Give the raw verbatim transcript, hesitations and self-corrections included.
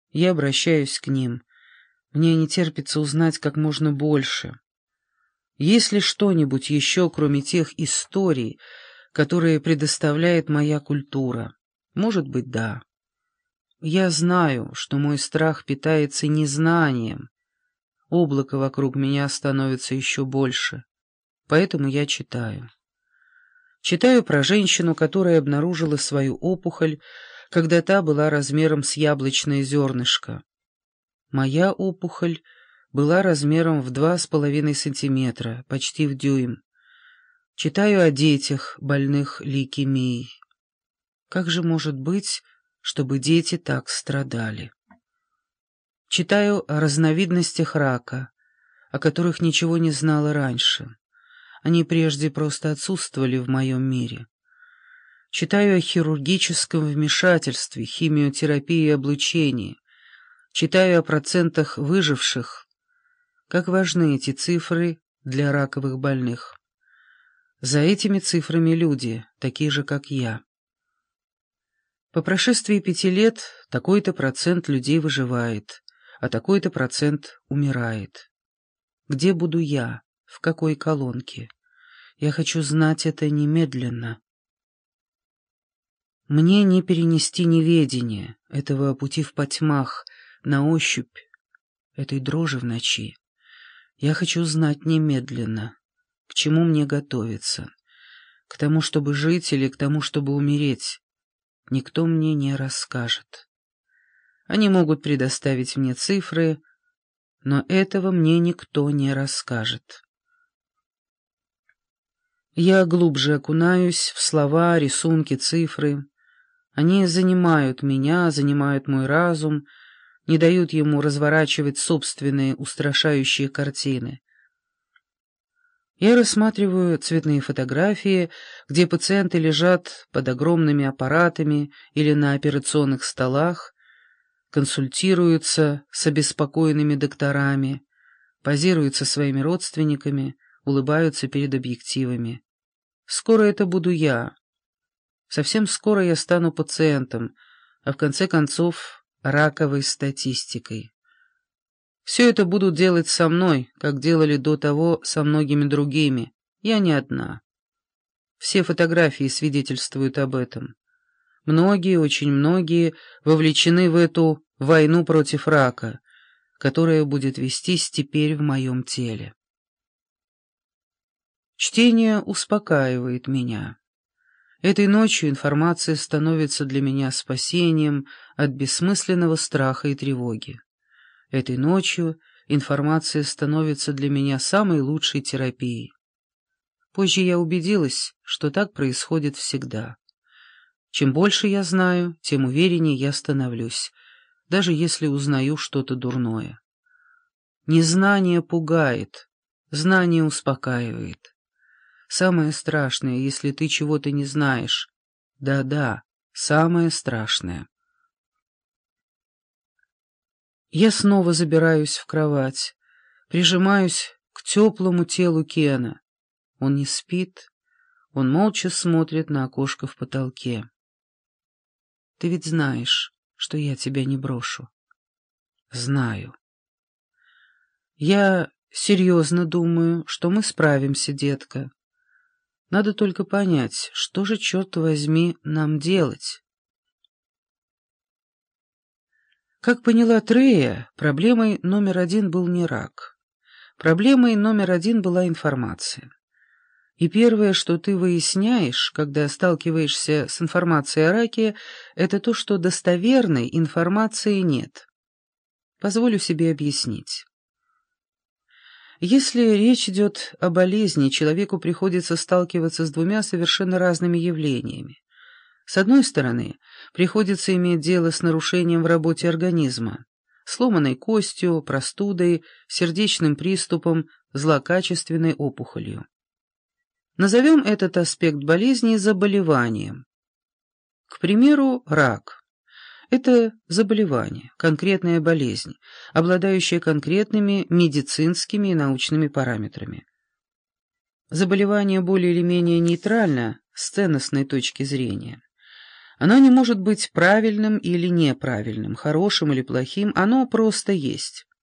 Я обращаюсь к ним. Мне не терпится узнать как можно больше. Есть ли что-нибудь еще, кроме тех историй, которые предоставляет моя культура? Может быть, да. Я знаю, что мой страх питается незнанием. Облако вокруг меня становится еще больше, поэтому я читаю. Читаю про женщину, которая обнаружила свою опухоль, когда та была размером с яблочное зернышко. Моя опухоль была размером в два с половиной сантиметра, почти в дюйм. Читаю о детях, больных лейкемией. Как же может быть, чтобы дети так страдали? Читаю о разновидностях рака, о которых ничего не знала раньше. Они прежде просто отсутствовали в моем мире. Читаю о хирургическом вмешательстве, химиотерапии и облучении. Читаю о процентах выживших. Как важны эти цифры для раковых больных. За этими цифрами люди, такие же, как я. По прошествии пяти лет такой-то процент людей выживает, а такой-то процент умирает. Где буду я? В какой колонке? Я хочу знать это немедленно. Мне не перенести неведение, этого пути в потьмах, на ощупь, этой дрожи в ночи. Я хочу знать немедленно, к чему мне готовиться, к тому, чтобы жить или к тому, чтобы умереть. Никто мне не расскажет. Они могут предоставить мне цифры, но этого мне никто не расскажет. Я глубже окунаюсь в слова, рисунки, цифры. Они занимают меня, занимают мой разум, не дают ему разворачивать собственные устрашающие картины. Я рассматриваю цветные фотографии, где пациенты лежат под огромными аппаратами или на операционных столах, консультируются с обеспокоенными докторами, позируют со своими родственниками, улыбаются перед объективами. Скоро это буду я. Совсем скоро я стану пациентом, а в конце концов раковой статистикой. Все это будут делать со мной, как делали до того со многими другими. Я не одна. Все фотографии свидетельствуют об этом. Многие, очень многие вовлечены в эту войну против рака, которая будет вестись теперь в моем теле. Чтение успокаивает меня. Этой ночью информация становится для меня спасением от бессмысленного страха и тревоги. Этой ночью информация становится для меня самой лучшей терапией. Позже я убедилась, что так происходит всегда. Чем больше я знаю, тем увереннее я становлюсь, даже если узнаю что-то дурное. Незнание пугает, знание успокаивает. Самое страшное, если ты чего-то не знаешь. Да-да, самое страшное. Я снова забираюсь в кровать, прижимаюсь к теплому телу Кена. Он не спит, он молча смотрит на окошко в потолке. Ты ведь знаешь, что я тебя не брошу. Знаю. Я серьезно думаю, что мы справимся, детка. Надо только понять, что же, черт возьми, нам делать. Как поняла Трея, проблемой номер один был не рак. Проблемой номер один была информация. И первое, что ты выясняешь, когда сталкиваешься с информацией о раке, это то, что достоверной информации нет. Позволю себе объяснить. Если речь идет о болезни, человеку приходится сталкиваться с двумя совершенно разными явлениями. С одной стороны, приходится иметь дело с нарушением в работе организма, сломанной костью, простудой, сердечным приступом, злокачественной опухолью. Назовем этот аспект болезни заболеванием. К примеру, рак. Это заболевание, конкретная болезнь, обладающая конкретными медицинскими и научными параметрами. Заболевание более или менее нейтрально с ценностной точки зрения. Оно не может быть правильным или неправильным, хорошим или плохим, оно просто есть.